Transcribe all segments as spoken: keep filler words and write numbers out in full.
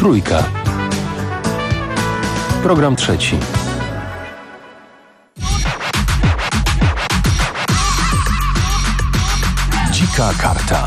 Trójka. Program trzeci. Dzika karta.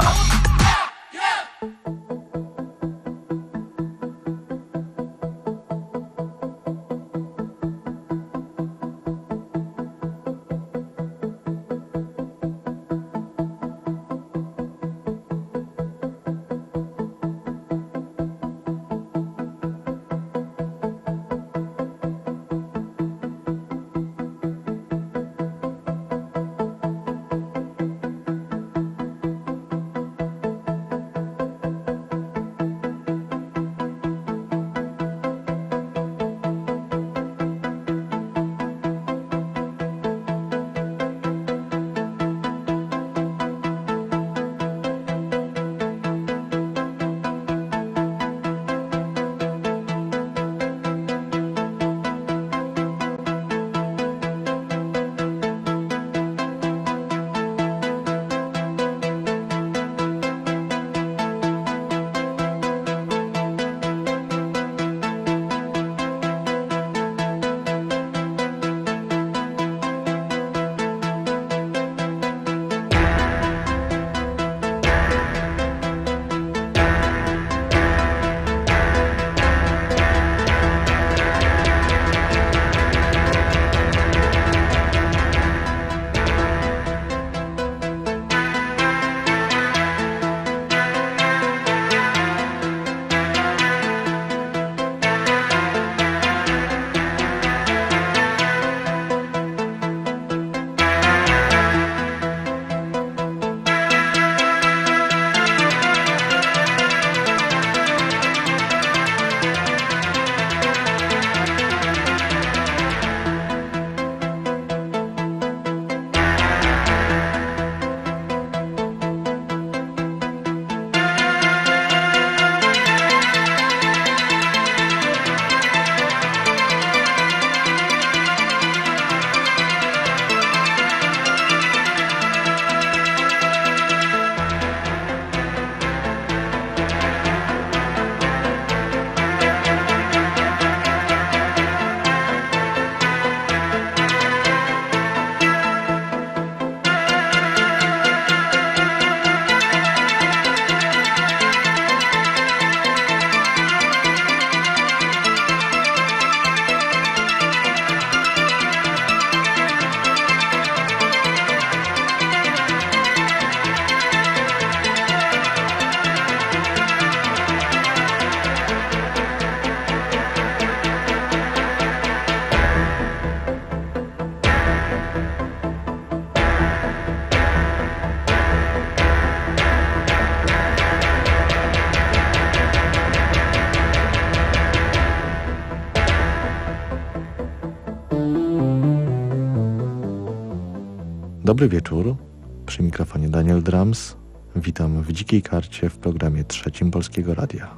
Dobry wieczór, przy mikrofonie Daniel Drums. Witam w Dzikiej Karcie w programie trzecim Polskiego Radia.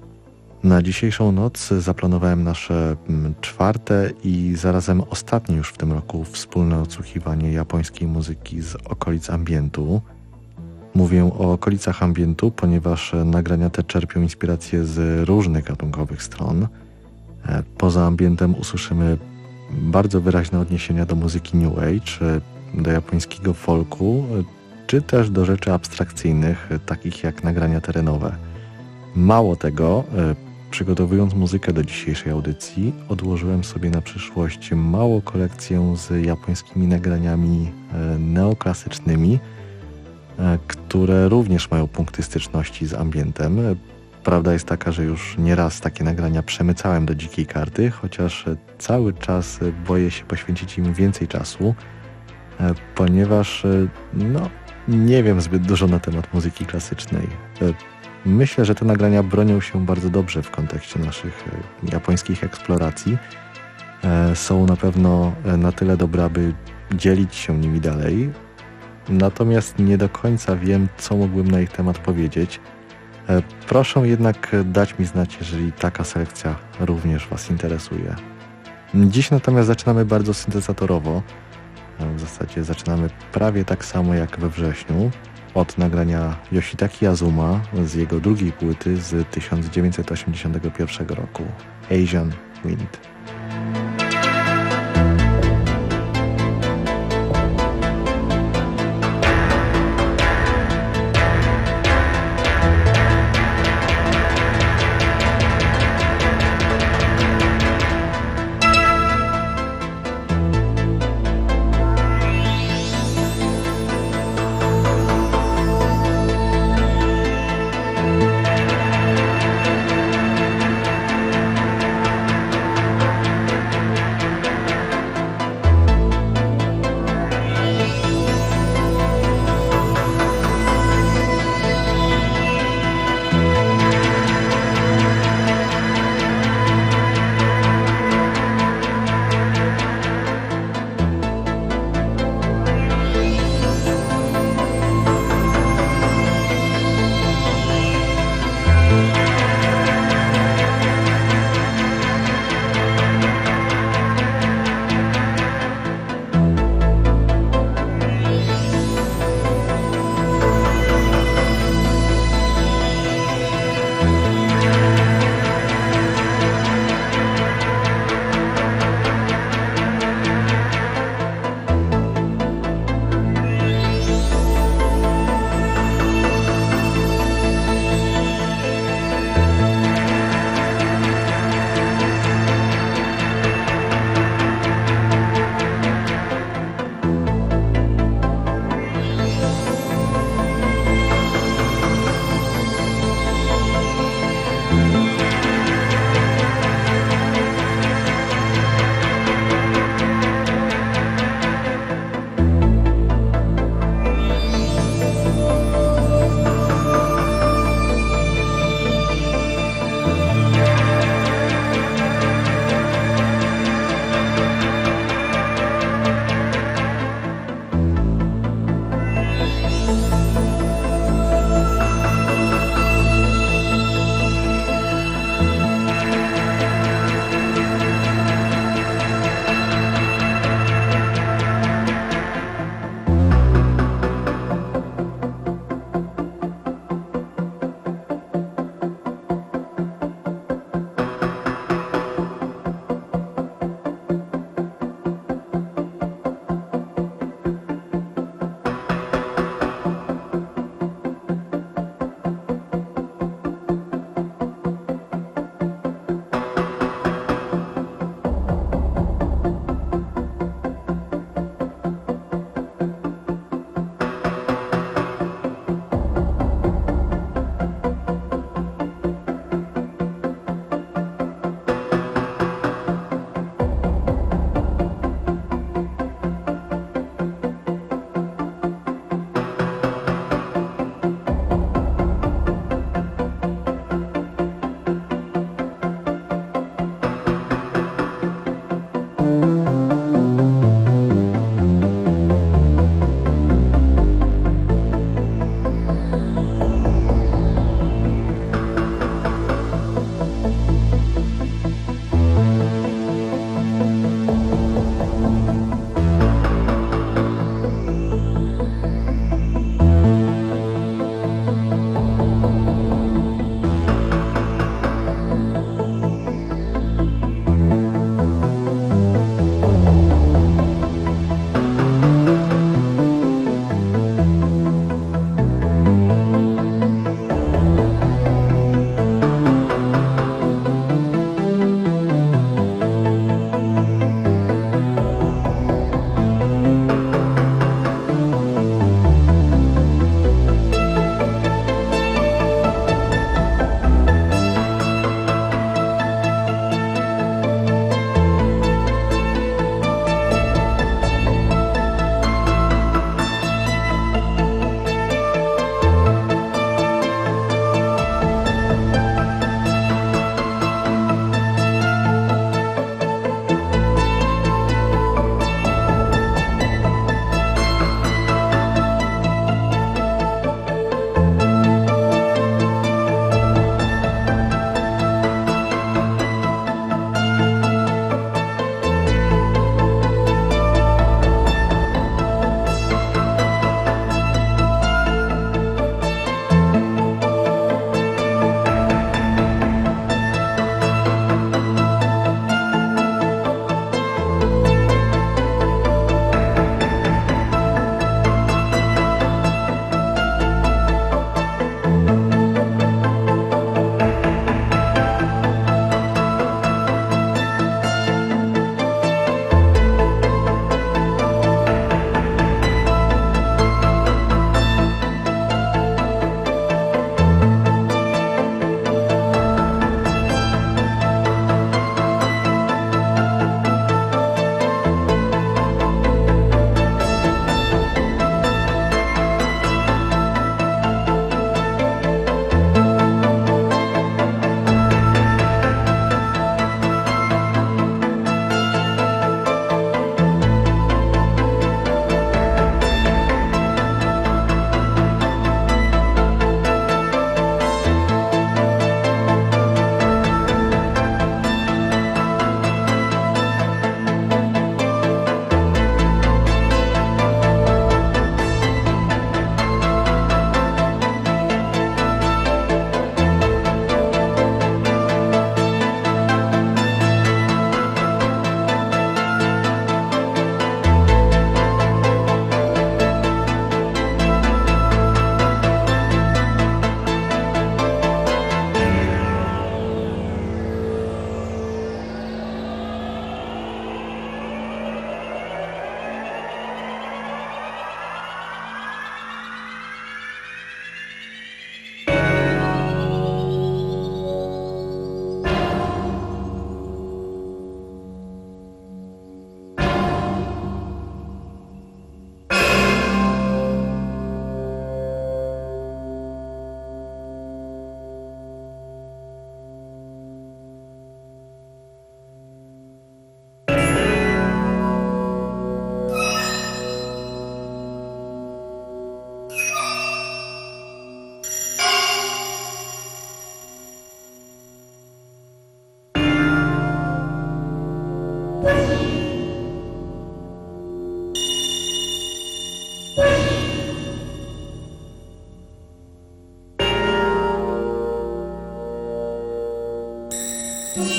Na dzisiejszą noc zaplanowałem nasze czwarte i zarazem ostatnie już w tym roku wspólne odsłuchiwanie japońskiej muzyki z okolic ambientu. Mówię o okolicach ambientu, ponieważ nagrania te czerpią inspirację z różnych gatunkowych stron. Poza ambientem usłyszymy bardzo wyraźne odniesienia do muzyki New Age, do japońskiego folku, czy też do rzeczy abstrakcyjnych, takich jak nagrania terenowe. Mało tego, przygotowując muzykę do dzisiejszej audycji, odłożyłem sobie na przyszłość małą kolekcję z japońskimi nagraniami neoklasycznymi, które również mają punkty styczności z ambientem. Prawda jest taka, że już nieraz takie nagrania przemycałem do Dzikiej Karty, chociaż cały czas boję się poświęcić im więcej czasu, ponieważ no, nie wiem zbyt dużo na temat muzyki klasycznej. Myślę, że te nagrania bronią się bardzo dobrze w kontekście naszych japońskich eksploracji. Są na pewno na tyle dobre, aby dzielić się nimi dalej. Natomiast nie do końca wiem, co mógłbym na ich temat powiedzieć. Proszę jednak dać mi znać, jeżeli taka selekcja również Was interesuje. Dziś natomiast zaczynamy bardzo syntezatorowo. W zasadzie zaczynamy prawie tak samo jak we wrześniu. od nagrania Yoshitaki Azuma z jego drugiej płyty z tysiąc dziewięćset osiemdziesiątego pierwszego roku, Asian Wind.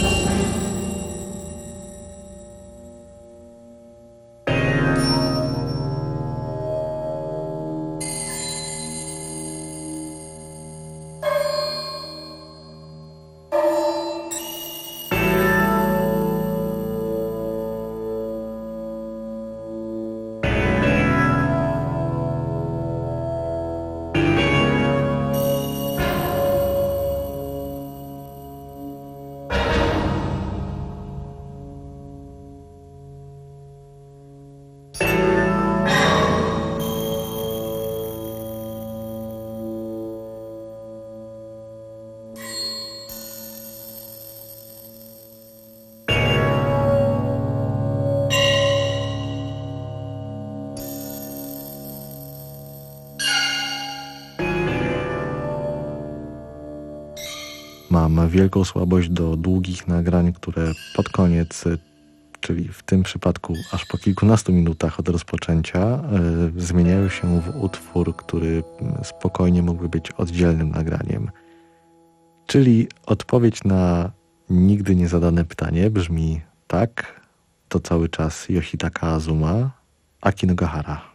Mam wielką słabość do długich nagrań, które pod koniec, czyli w tym przypadku aż po kilkunastu minutach od rozpoczęcia, yy, zmieniają się w utwór, który spokojnie mógłby być oddzielnym nagraniem. Czyli odpowiedź na nigdy nie zadane pytanie brzmi tak, to cały czas Yoshitaka Azuma, Aki no Gahara.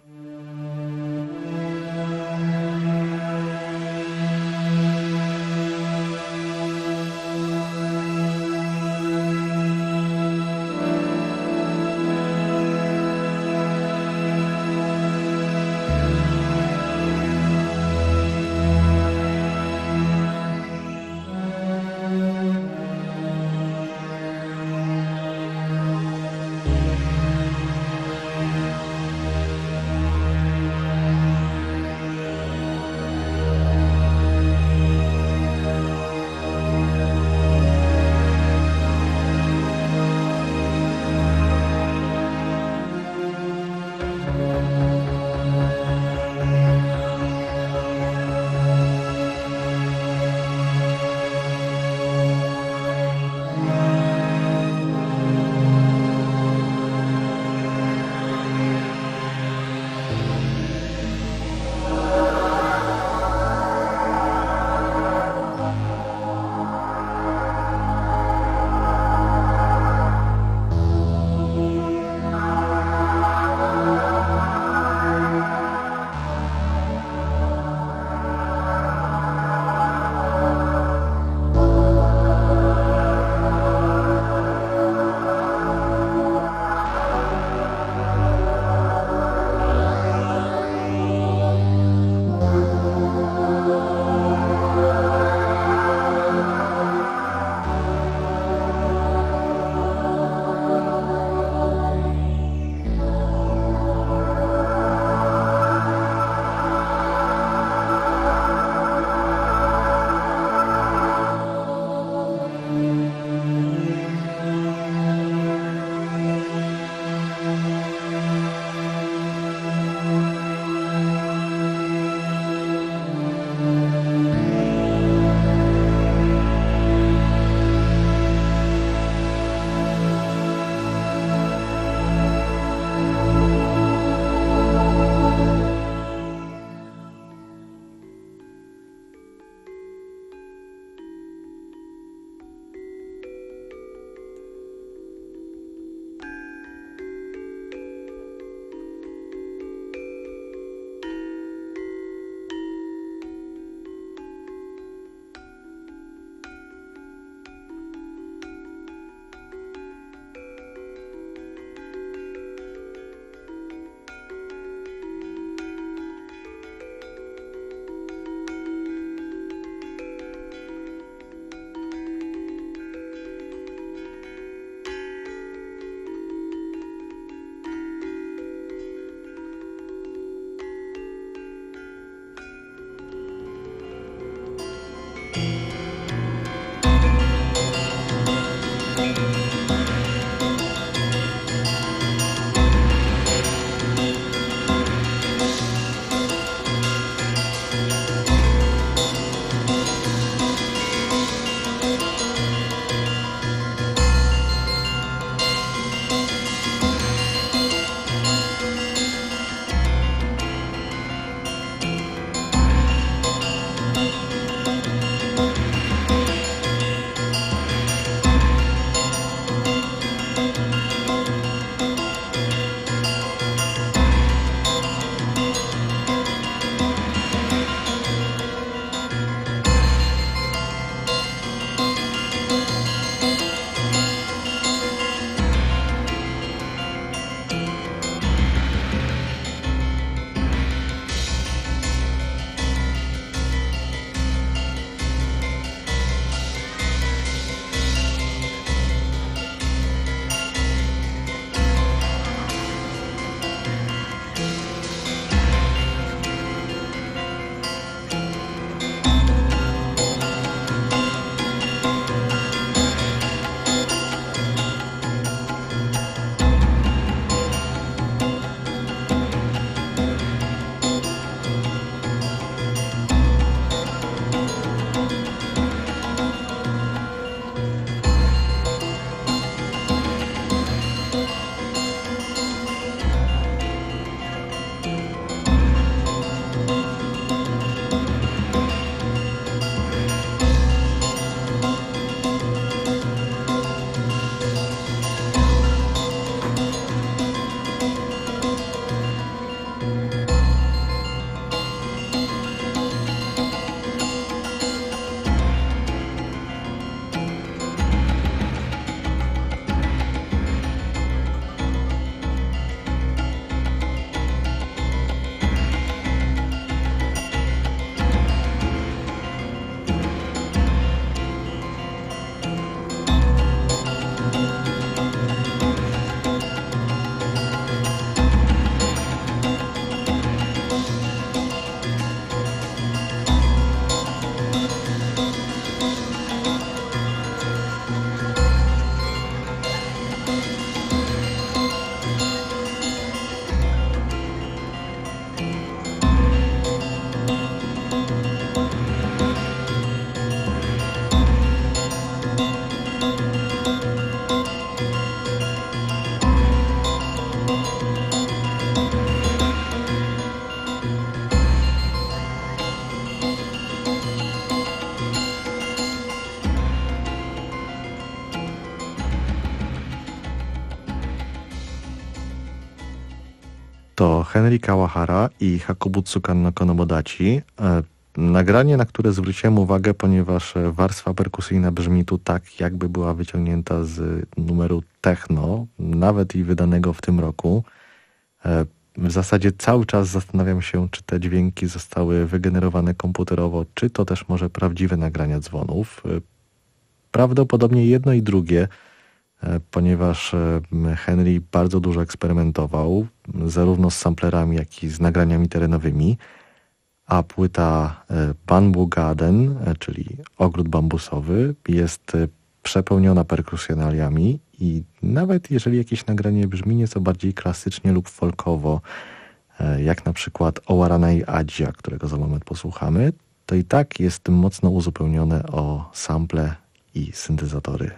to Henry Kawahara i Hakobutsu Kanno Konobodachi. Nagranie, na które zwróciłem uwagę, ponieważ warstwa perkusyjna brzmi tu tak, jakby była wyciągnięta z numeru techno, nawet i wydanego w tym roku. W zasadzie cały czas zastanawiam się, czy te dźwięki zostały wygenerowane komputerowo, czy to też może prawdziwe nagrania dzwonów. Prawdopodobnie jedno i drugie, ponieważ Henry bardzo dużo eksperymentował, zarówno z samplerami, jak i z nagraniami terenowymi, a płyta Bamboo Garden, czyli ogród bambusowy, jest przepełniona perkusjonaliami i nawet jeżeli jakieś nagranie brzmi nieco bardziej klasycznie lub folkowo, jak na przykład Owaranai Adzia, którego za moment posłuchamy, to i tak jest mocno uzupełnione o sample i syntezatory.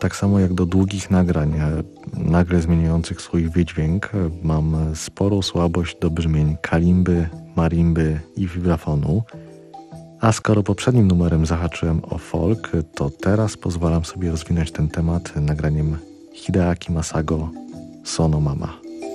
tak samo jak do długich nagrań, nagle zmieniających swój wydźwięk, mam sporą słabość do brzmień kalimby, marimby i vibrafonu. A skoro poprzednim numerem zahaczyłem o folk, to teraz pozwalam sobie rozwinąć ten temat nagraniem Hideaki Masago Sono Mama.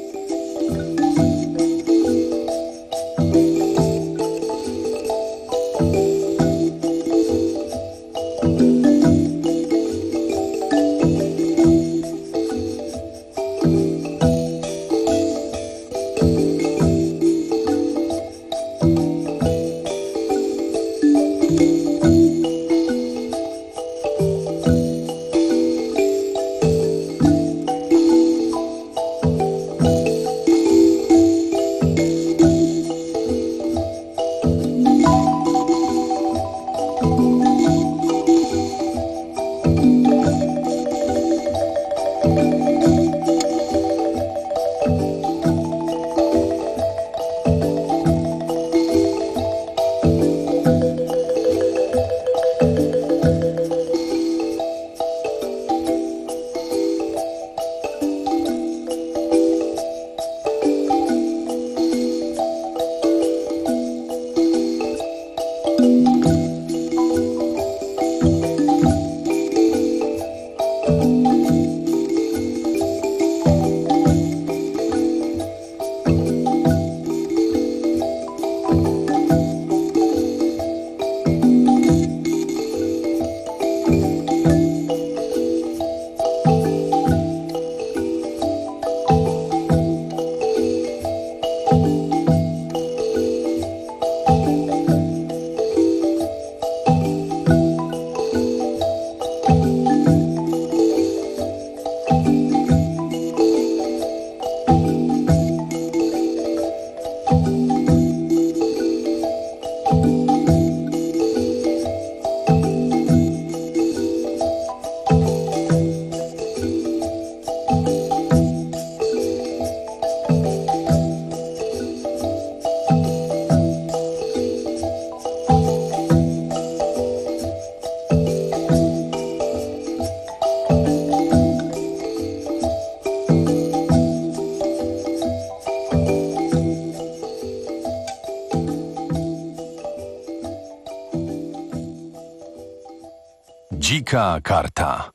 Dzika karta.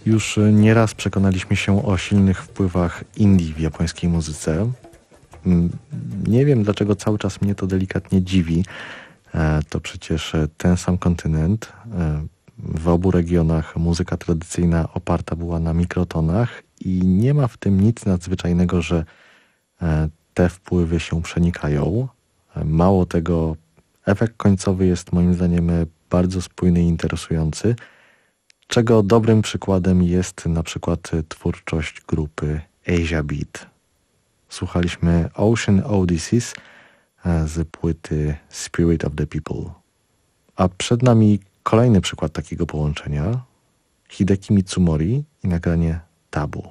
Już nieraz przekonaliśmy się o silnych wpływach indie w japońskiej muzyce. Nie wiem, dlaczego cały czas mnie to delikatnie dziwi. To przecież ten sam kontynent. W obu regionach muzyka tradycyjna oparta była na mikrotonach i nie ma w tym nic nadzwyczajnego, że te wpływy się przenikają. Mało tego, efekt końcowy jest moim zdaniem bardzo spójny i interesujący, czego dobrym przykładem jest na przykład twórczość grupy Asia Beat. Słuchaliśmy Ocean Odysseys z płyty Spirit of the People. A przed nami kolejny przykład takiego połączenia, Hideki Mitsumori i nagranie Tabu.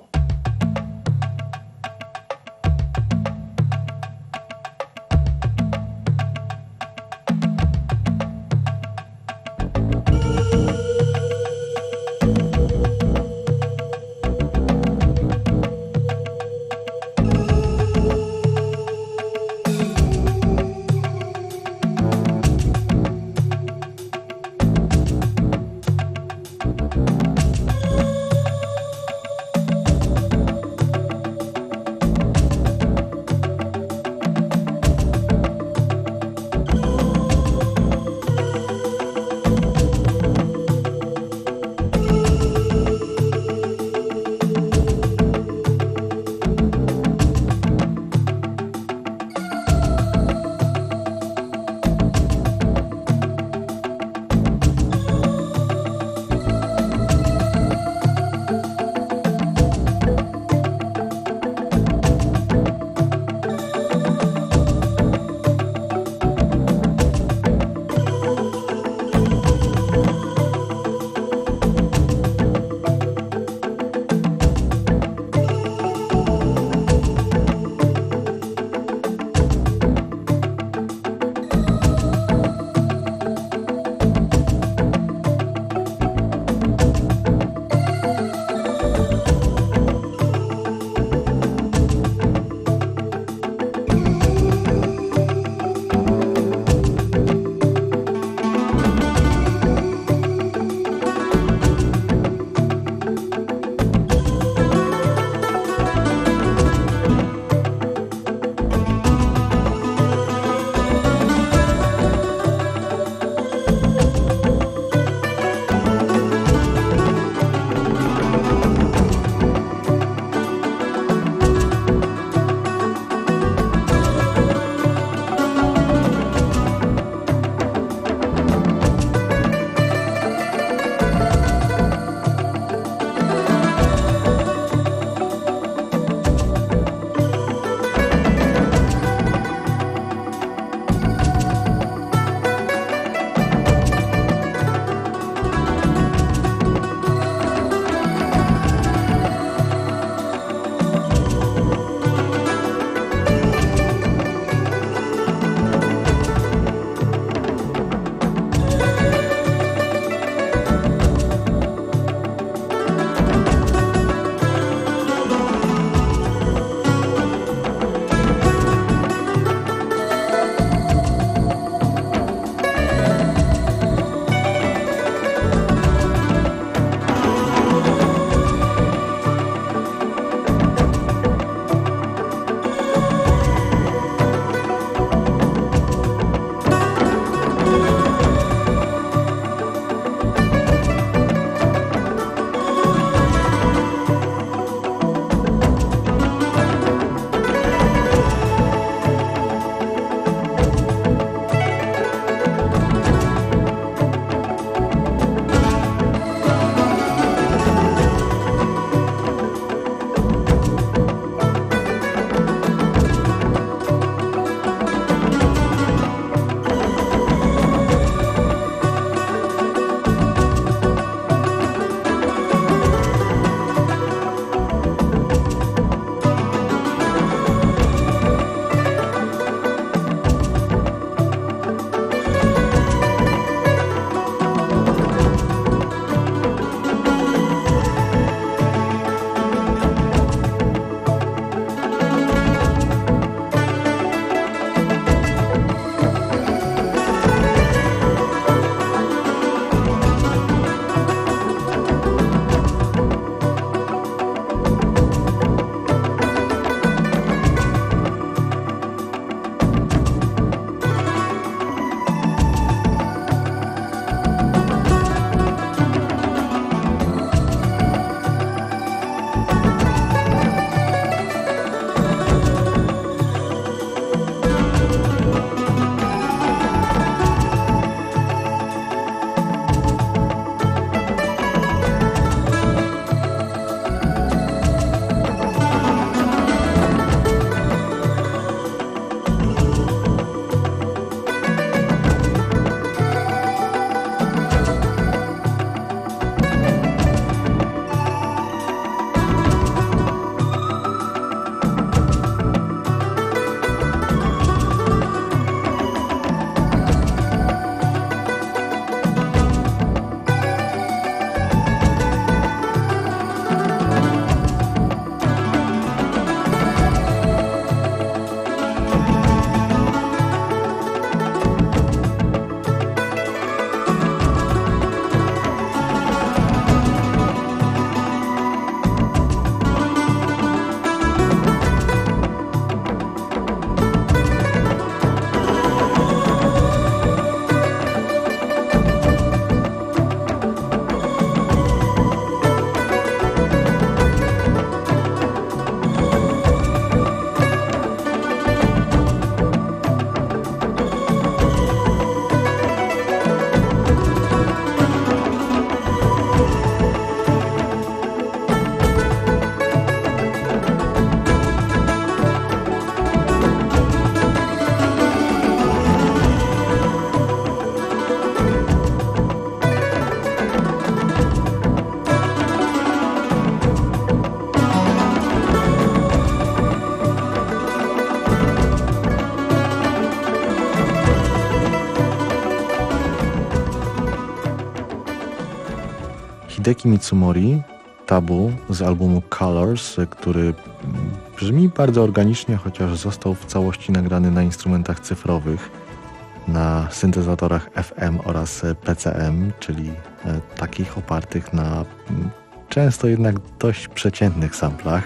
Hideki Mitsumori, Tabu z albumu Colors, który brzmi bardzo organicznie, chociaż został w całości nagrany na instrumentach cyfrowych, na syntezatorach F M oraz P C M, czyli takich opartych na często jednak dość przeciętnych samplach.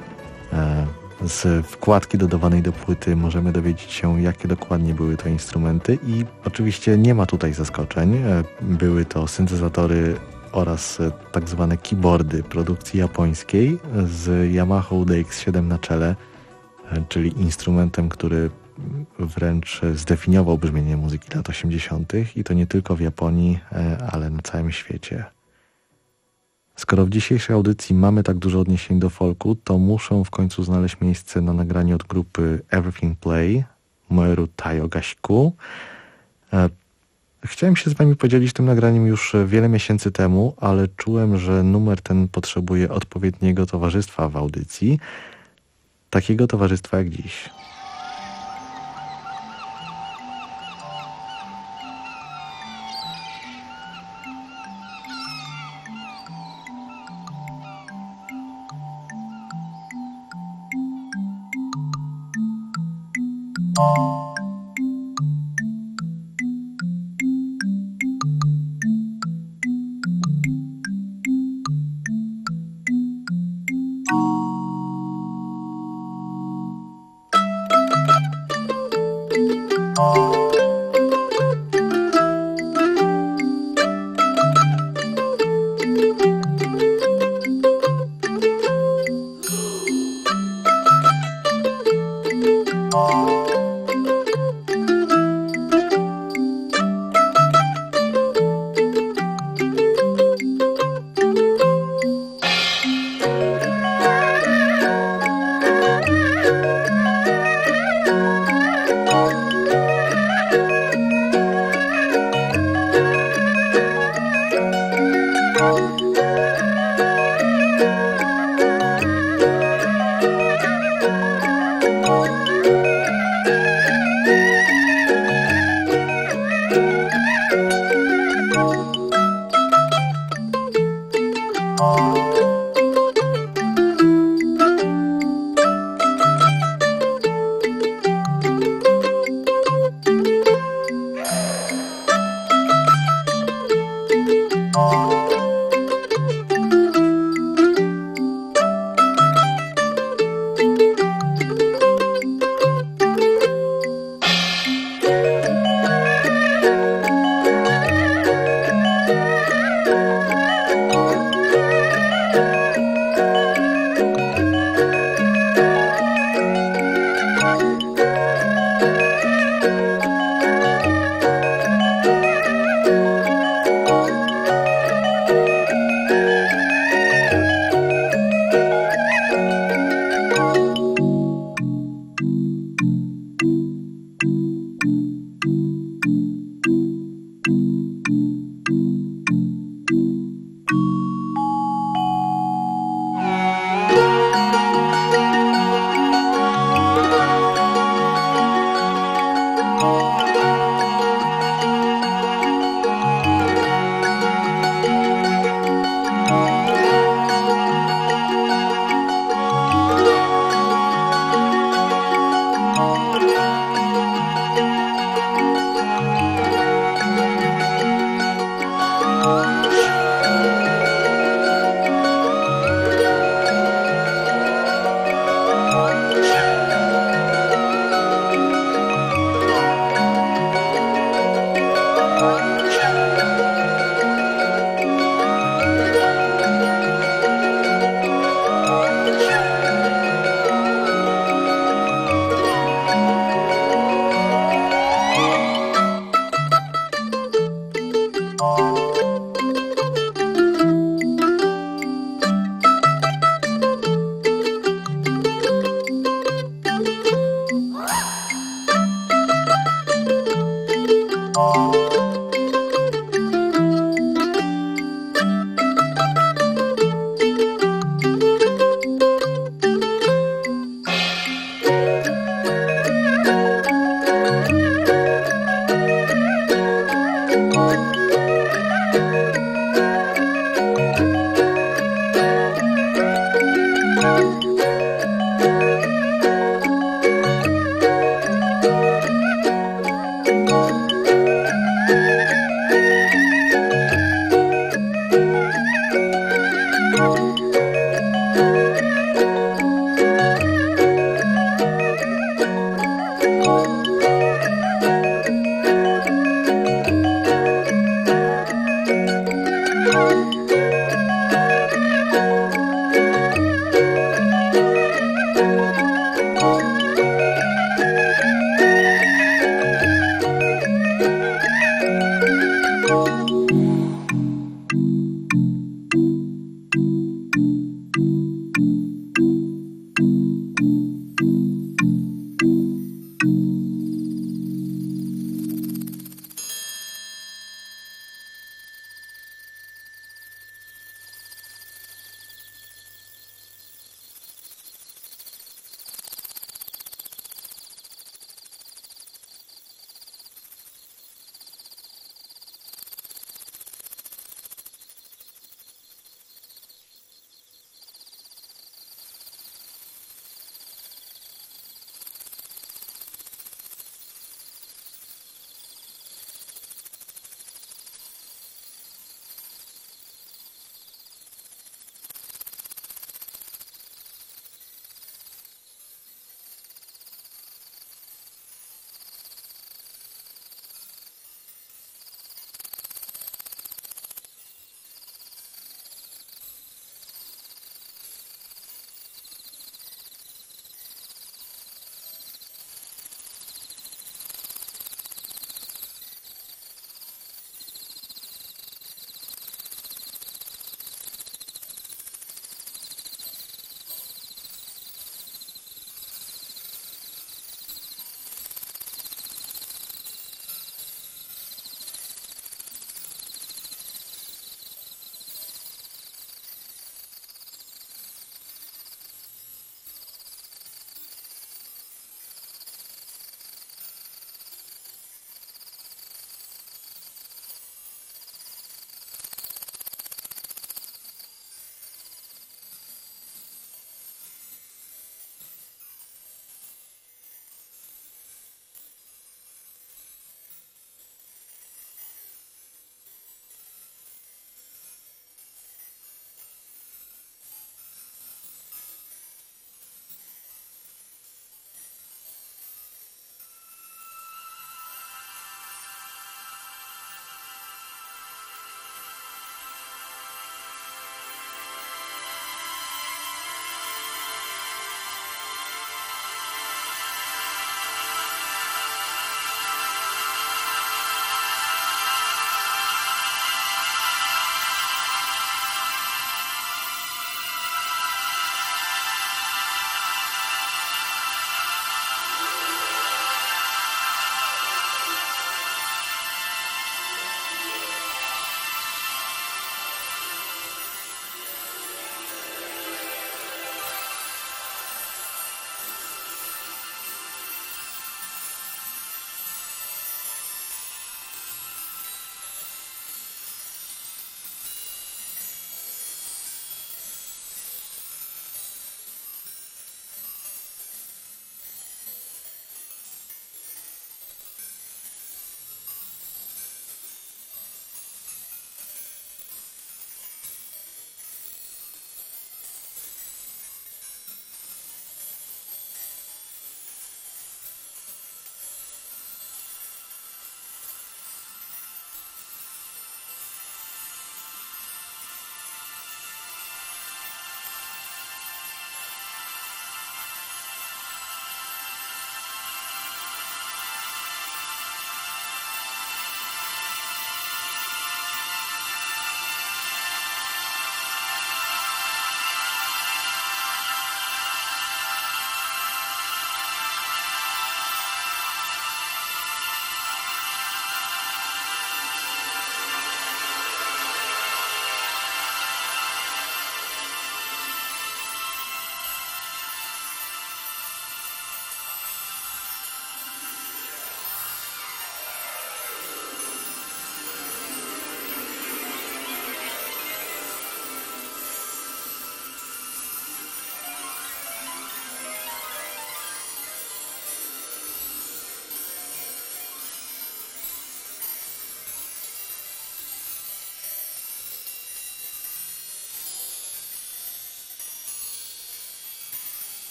Z wkładki dodawanej do płyty możemy dowiedzieć się, jakie dokładnie były to instrumenty i oczywiście nie ma tutaj zaskoczeń. Były to syntezatory oraz tak zwane keyboardy produkcji japońskiej z Yamaha D X siedem na czele, czyli instrumentem, który wręcz zdefiniował brzmienie muzyki lat osiemdziesiątych i to nie tylko w Japonii, ale na całym świecie. Skoro w dzisiejszej audycji mamy tak dużo odniesień do folku, to muszą w końcu znaleźć miejsce na nagraniu od grupy Everything Play, Moeru Tayogasiku. Chciałem się z wami podzielić tym nagraniem już wiele miesięcy temu, ale czułem, że numer ten potrzebuje odpowiedniego towarzystwa w audycji, takiego towarzystwa jak dziś.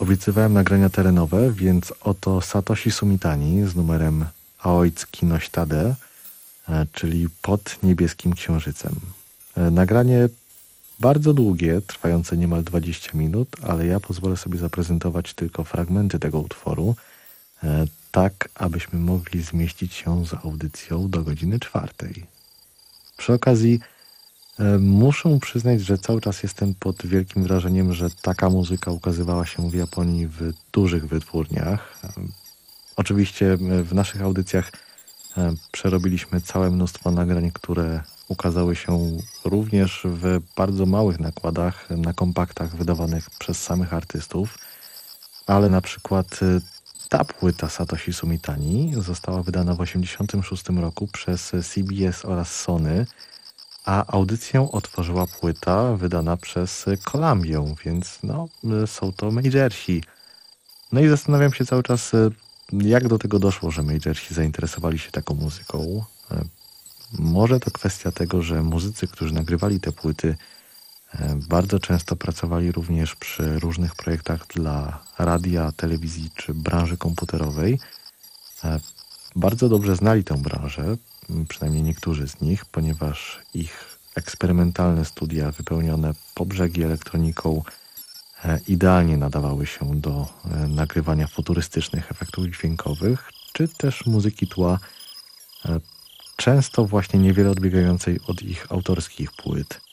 Obiecywałem nagrania terenowe, więc oto Satoshi Sumitani z numerem Aoitsuki no Shitade, czyli Pod niebieskim księżycem. Nagranie bardzo długie, trwające niemal dwadzieścia minut, ale ja pozwolę sobie zaprezentować tylko fragmenty tego utworu, tak abyśmy mogli zmieścić się z audycją do godziny czwartej. Przy okazji muszę przyznać, że cały czas jestem pod wielkim wrażeniem, że taka muzyka ukazywała się w Japonii w dużych wytwórniach. Oczywiście w naszych audycjach przerobiliśmy całe mnóstwo nagrań, które ukazały się również w bardzo małych nakładach, na kompaktach wydawanych przez samych artystów, ale na przykład ta płyta Satoshi Sumitani została wydana w osiemdziesiątym szóstym roku przez C B S oraz Sony, a audycję otworzyła płyta wydana przez Columbię, więc no, są to majorsi. No i zastanawiam się cały czas, jak do tego doszło, że majorsi zainteresowali się taką muzyką. Może to kwestia tego, że muzycy, którzy nagrywali te płyty, bardzo często pracowali również przy różnych projektach dla radia, telewizji czy branży komputerowej. Bardzo dobrze znali tę branżę, przynajmniej niektórzy z nich, ponieważ ich eksperymentalne studia wypełnione po brzegi elektroniką idealnie nadawały się do nagrywania futurystycznych efektów dźwiękowych, czy też muzyki tła, często właśnie niewiele odbiegającej od ich autorskich płyt.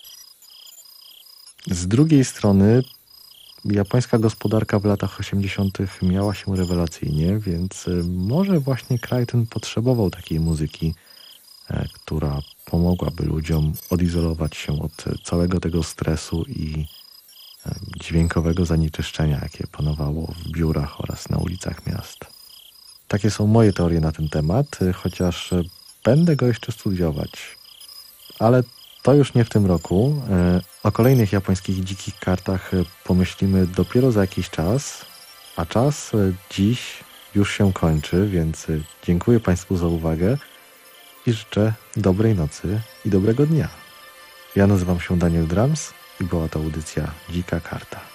Z drugiej strony japońska gospodarka w latach osiemdziesiątych miała się rewelacyjnie, więc może właśnie kraj ten potrzebował takiej muzyki, która pomogłaby ludziom odizolować się od całego tego stresu i dźwiękowego zanieczyszczenia, jakie panowało w biurach oraz na ulicach miast. Takie są moje teorie na ten temat, chociaż będę go jeszcze studiować. Ale to już nie w tym roku. O kolejnych japońskich dzikich kartach pomyślimy dopiero za jakiś czas, a czas dziś już się kończy, więc dziękuję Państwu za uwagę i życzę dobrej nocy i dobrego dnia. Ja nazywam się Daniel Drums i była to audycja Dzika Karta.